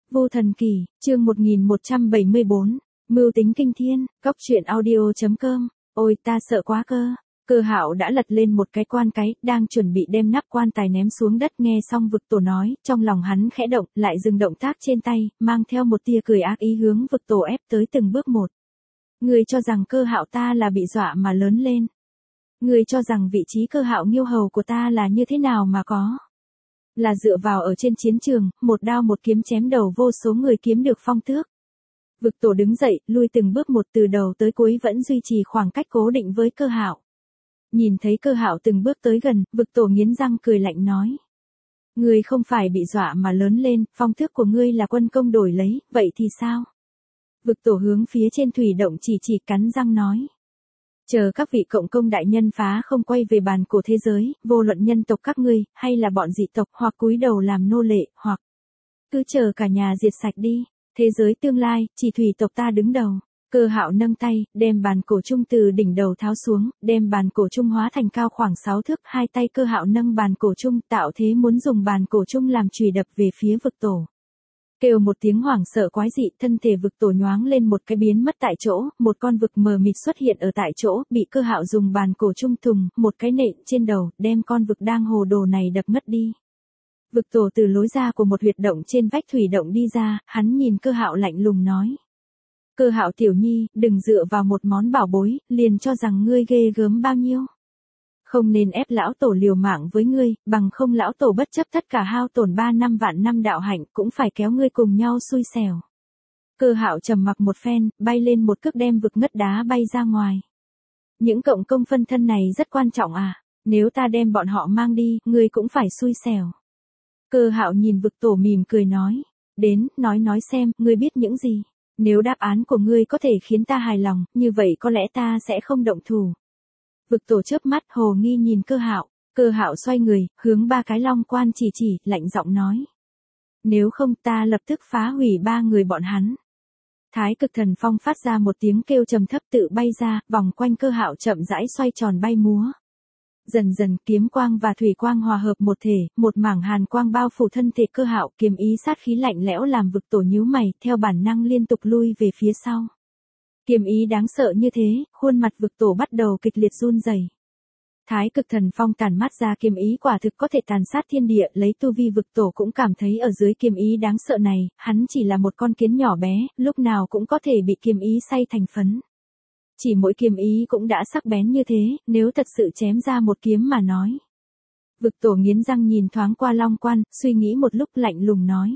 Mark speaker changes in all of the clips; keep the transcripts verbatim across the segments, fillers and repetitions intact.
Speaker 1: Vô Thần Kỳ, chương một nghìn một trăm bảy mươi bốn, mưu tính kinh thiên, cóc truyện audio chấm com, ôi ta sợ quá cơ. Cơ Hạo đã lật lên một cái quan cái, đang chuẩn bị đem nắp quan tài ném xuống đất, nghe xong Vực Tổ nói, trong lòng hắn khẽ động, lại dừng động tác trên tay, mang theo một tia cười ác ý hướng Vực Tổ ép tới từng bước một. Ngươi cho rằng Cơ Hạo ta là bị dọa mà lớn lên. Ngươi cho rằng vị trí Cơ Hạo Nghiêu hầu của ta là như thế nào mà có. Là dựa vào ở trên chiến trường, một đao một kiếm chém đầu vô số người kiếm được phong tước. Vực Tổ đứng dậy, lui từng bước một từ đầu tới cuối vẫn duy trì khoảng cách cố định với Cơ Hạo. Nhìn thấy Cơ Hạo từng bước tới gần, Vực Tổ nghiến răng cười lạnh nói. Ngươi không phải bị dọa mà lớn lên, phong tước của ngươi là quân công đổi lấy, vậy thì sao? Vực Tổ hướng phía trên thủy động chỉ chỉ cắn răng nói. Chờ các vị cộng công đại nhân phá không quay về bàn cổ thế giới, vô luận nhân tộc các ngươi, hay là bọn dị tộc, hoặc cúi đầu làm nô lệ, hoặc cứ chờ cả nhà diệt sạch đi. Thế giới tương lai, chỉ thủy tộc ta đứng đầu. Cơ Hạo nâng tay, đem bàn cổ chung từ đỉnh đầu tháo xuống, đem bàn cổ chung hóa thành cao khoảng sáu thước, hai tay Cơ Hạo nâng bàn cổ chung, tạo thế muốn dùng bàn cổ chung làm chùy đập về phía Vực Tổ. Kêu một tiếng hoảng sợ quái dị, thân thể Vực Tổ nhoáng lên một cái biến mất tại chỗ, một con vực mờ mịt xuất hiện ở tại chỗ, bị Cơ Hạo dùng bàn cổ chung thùng, một cái nện trên đầu, đem con vực đang hồ đồ này đập mất đi. Vực Tổ từ lối ra của một huyệt động trên vách thủy động đi ra, hắn nhìn Cơ Hạo lạnh lùng nói. Cơ Hạo tiểu nhi, đừng dựa vào một món bảo bối, liền cho rằng ngươi ghê gớm bao nhiêu. Không nên ép lão tổ liều mạng với ngươi, bằng không lão tổ bất chấp tất cả hao tổn ba năm vạn năm đạo hạnh cũng phải kéo ngươi cùng nhau xui xẻo. Cơ Hạo trầm mặc một phen, bay lên một cước đem vực ngất đá bay ra ngoài. Những cộng công phân thân này rất quan trọng à, nếu ta đem bọn họ mang đi, ngươi cũng phải xui xẻo. Cơ Hạo nhìn Vực Tổ mỉm cười nói, đến, nói nói xem, ngươi biết những gì. Nếu đáp án của ngươi có thể khiến ta hài lòng, như vậy có lẽ ta sẽ không động thủ. Vực Tổ chớp mắt hồ nghi nhìn Cơ Hạo, Cơ Hạo xoay người, hướng ba cái long quan chỉ chỉ, lạnh giọng nói. Nếu không ta lập tức phá hủy ba người bọn hắn. Thái Cực Thần Phong phát ra một tiếng kêu trầm thấp tự bay ra, vòng quanh Cơ Hạo chậm rãi xoay tròn bay múa. Dần dần kiếm quang và thủy quang hòa hợp một thể, một mảng hàn quang bao phủ thân thể Cơ Hạo, kiếm ý sát khí lạnh lẽo làm Vực Tổ nhíu mày, theo bản năng liên tục lui về phía sau. Kiếm ý đáng sợ như thế, khuôn mặt Vực Tổ bắt đầu kịch liệt run rẩy. Thái Cực Thần Phong tản mát ra kiếm ý quả thực có thể tàn sát thiên địa, lấy tu vi Vực Tổ cũng cảm thấy ở dưới kiếm ý đáng sợ này, hắn chỉ là một con kiến nhỏ bé, lúc nào cũng có thể bị kiếm ý xay thành phấn. Chỉ mỗi kiếm ý cũng đã sắc bén như thế, nếu thật sự chém ra một kiếm mà nói. Vực Tổ nghiến răng nhìn thoáng qua long quan, suy nghĩ một lúc lạnh lùng nói.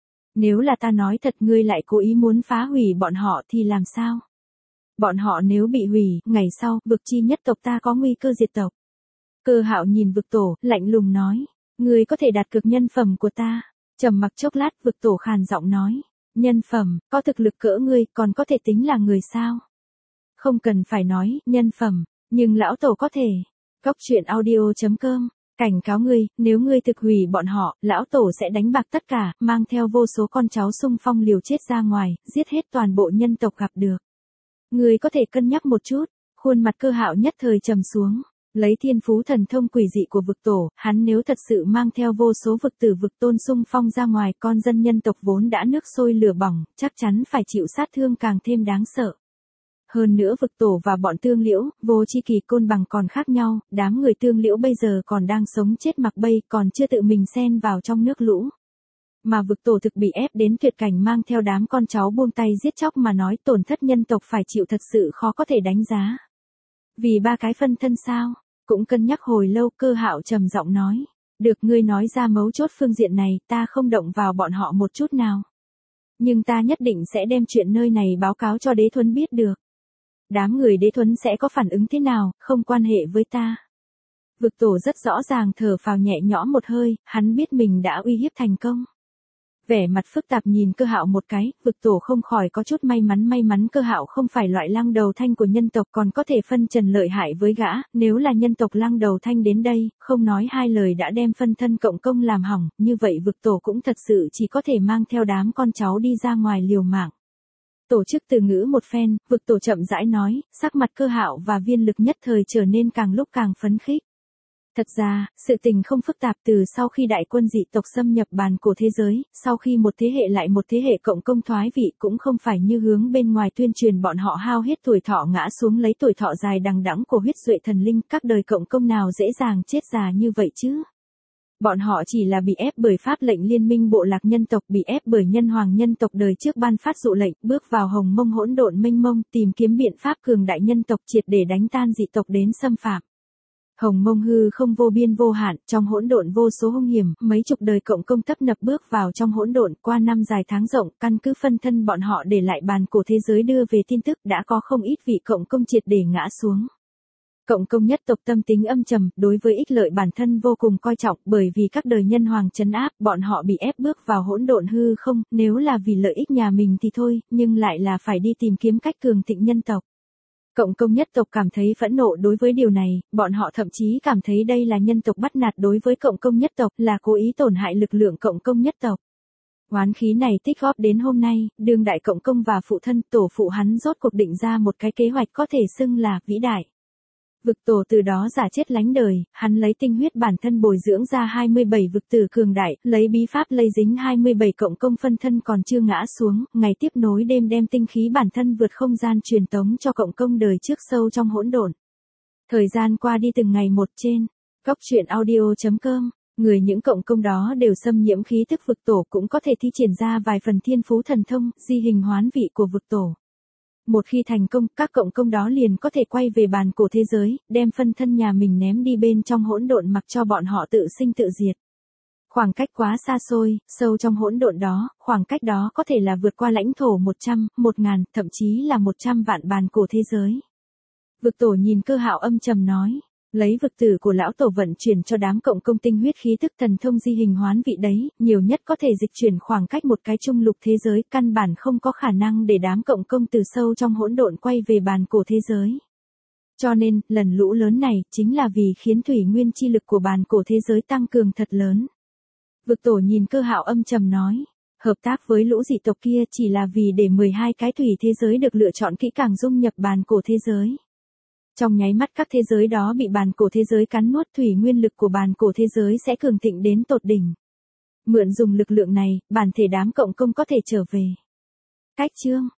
Speaker 1: Nếu là ta nói thật ngươi lại cố ý muốn phá hủy bọn họ thì làm sao? Bọn họ nếu bị hủy, ngày sau, vực chi nhất tộc ta có nguy cơ diệt tộc. Cơ Hạo nhìn Vực Tổ, lạnh lùng nói. Ngươi có thể đạt cực nhân phẩm của ta. Trầm mặc chốc lát, Vực Tổ khàn giọng nói. Nhân phẩm, có thực lực cỡ ngươi, còn có thể tính là người sao? Không cần phải nói, nhân phẩm, nhưng lão tổ có thể. Cóc truyện audio chấm com, cảnh cáo ngươi, nếu ngươi thực hủy bọn họ, lão tổ sẽ đánh bạc tất cả, mang theo vô số con cháu xung phong liều chết ra ngoài, giết hết toàn bộ nhân tộc gặp được. Ngươi có thể cân nhắc một chút, khuôn mặt Cơ Hạo nhất thời trầm xuống. Lấy thiên phú thần thông quỷ dị của Vực Tổ, hắn nếu thật sự mang theo vô số vực tử vực tôn xung phong ra ngoài, con dân nhân tộc vốn đã nước sôi lửa bỏng, chắc chắn phải chịu sát thương càng thêm đáng sợ. Hơn nữa Vực Tổ và bọn Tương Liễu, Vô Chi Kỳ Côn Bằng còn khác nhau, đám người Tương Liễu bây giờ còn đang sống chết mặc bây, còn chưa tự mình xen vào trong nước lũ. Mà Vực Tổ thực bị ép đến tuyệt cảnh mang theo đám con cháu buông tay giết chóc mà nói tổn thất nhân tộc phải chịu thật sự khó có thể đánh giá. Vì ba cái phân thân sao, cũng cân nhắc hồi lâu. Cơ Hạo trầm giọng nói. Được, ngươi nói ra mấu chốt phương diện này, ta không động vào bọn họ một chút nào. Nhưng ta nhất định sẽ đem chuyện nơi này báo cáo cho Đế Thuấn biết được. Đám người Đế Thuấn sẽ có phản ứng thế nào, không quan hệ với ta. Vực Tổ rất rõ ràng thở phào nhẹ nhõm một hơi, hắn biết mình đã uy hiếp thành công. Vẻ mặt phức tạp nhìn Cơ Hạo một cái, Vực Tổ không khỏi có chút may mắn may mắn Cơ Hạo không phải loại lăng đầu thanh của nhân tộc, còn có thể phân trần lợi hại với gã, nếu là nhân tộc lăng đầu thanh đến đây, không nói hai lời đã đem phân thân cộng công làm hỏng, như vậy Vực Tổ cũng thật sự chỉ có thể mang theo đám con cháu đi ra ngoài liều mạng. Tổ chức từ ngữ một phen, Vực Tổ chậm rãi nói, sắc mặt Cơ Hạo và Viên Lực nhất thời trở nên càng lúc càng phấn khích. Thật ra, sự tình không phức tạp từ sau khi đại quân dị tộc xâm nhập bàn cổ thế giới, sau khi một thế hệ lại một thế hệ cộng công thoái vị cũng không phải như hướng bên ngoài tuyên truyền bọn họ hao hết tuổi thọ ngã xuống lấy tuổi thọ dài đằng đẵng của huyết duệ thần linh, các đời cộng công nào dễ dàng chết già như vậy chứ. Bọn họ chỉ là bị ép bởi pháp lệnh liên minh bộ lạc nhân tộc, bị ép bởi nhân hoàng nhân tộc đời trước ban phát dụ lệnh, bước vào hồng mông hỗn độn mênh mông, tìm kiếm biện pháp cường đại nhân tộc triệt để đánh tan dị tộc đến xâm phạm. Hồng mông hư không vô biên vô hạn, trong hỗn độn vô số hung hiểm, mấy chục đời cộng công tấp nập bước vào trong hỗn độn, qua năm dài tháng rộng, căn cứ phân thân bọn họ để lại bàn cổ thế giới đưa về tin tức đã có không ít vị cộng công triệt để ngã xuống. Cộng công nhất tộc tâm tính âm trầm, đối với ích lợi bản thân vô cùng coi trọng, bởi vì các đời nhân hoàng trấn áp, bọn họ bị ép bước vào hỗn độn hư không, nếu là vì lợi ích nhà mình thì thôi, nhưng lại là phải đi tìm kiếm cách cường thịnh nhân tộc. Cộng công nhất tộc cảm thấy phẫn nộ đối với điều này, bọn họ thậm chí cảm thấy đây là nhân tộc bắt nạt đối với cộng công nhất tộc, là cố ý tổn hại lực lượng cộng công nhất tộc. Oán khí này tích góp đến hôm nay, đương đại cộng công và phụ thân tổ phụ hắn rốt cuộc định ra một cái kế hoạch có thể xưng là vĩ đại. Vực tổ từ đó giả chết lánh đời, hắn lấy tinh huyết bản thân bồi dưỡng ra hai mươi bảy vực tử cường đại, lấy bí pháp lây dính hai mươi bảy cộng công phân thân còn chưa ngã xuống, ngày tiếp nối đêm đem tinh khí bản thân vượt không gian truyền tống cho cộng công đời trước sâu trong hỗn độn. Thời gian qua đi từng ngày một trên, Cóc truyện audio chấm com, người những cộng công đó đều xâm nhiễm khí tức vực tổ cũng có thể thi triển ra vài phần thiên phú thần thông, di hình hoán vị của vực tổ. Một khi thành công, các cộng công đó liền có thể quay về bàn cổ thế giới, đem phân thân nhà mình ném đi bên trong hỗn độn mặc cho bọn họ tự sinh tự diệt. Khoảng cách quá xa xôi, sâu trong hỗn độn đó, khoảng cách đó có thể là vượt qua lãnh thổ một trăm, một ngàn, thậm chí là một trăm vạn bàn cổ thế giới. Vực tổ nhìn Cơ Hạo âm trầm nói, lấy vực tử của lão tổ vận chuyển cho đám cộng công tinh huyết khí tức thần thông di hình hoán vị đấy, nhiều nhất có thể dịch chuyển khoảng cách một cái trung lục thế giới, căn bản không có khả năng để đám cộng công từ sâu trong hỗn độn quay về bàn cổ thế giới. Cho nên, lần lũ lớn này, chính là vì khiến thủy nguyên chi lực của bàn cổ thế giới tăng cường thật lớn. Vực tổ nhìn Cơ Hạo âm trầm nói, hợp tác với lũ dị tộc kia chỉ là vì để mười hai cái thủy thế giới được lựa chọn kỹ càng dung nhập bàn cổ thế giới. Trong nháy mắt các thế giới đó bị bàn cổ thế giới cắn nuốt, thủy nguyên lực của bàn cổ thế giới sẽ cường thịnh đến tột đỉnh. Mượn dùng lực lượng này, bản thể đám cộng công có thể trở về. Cách chương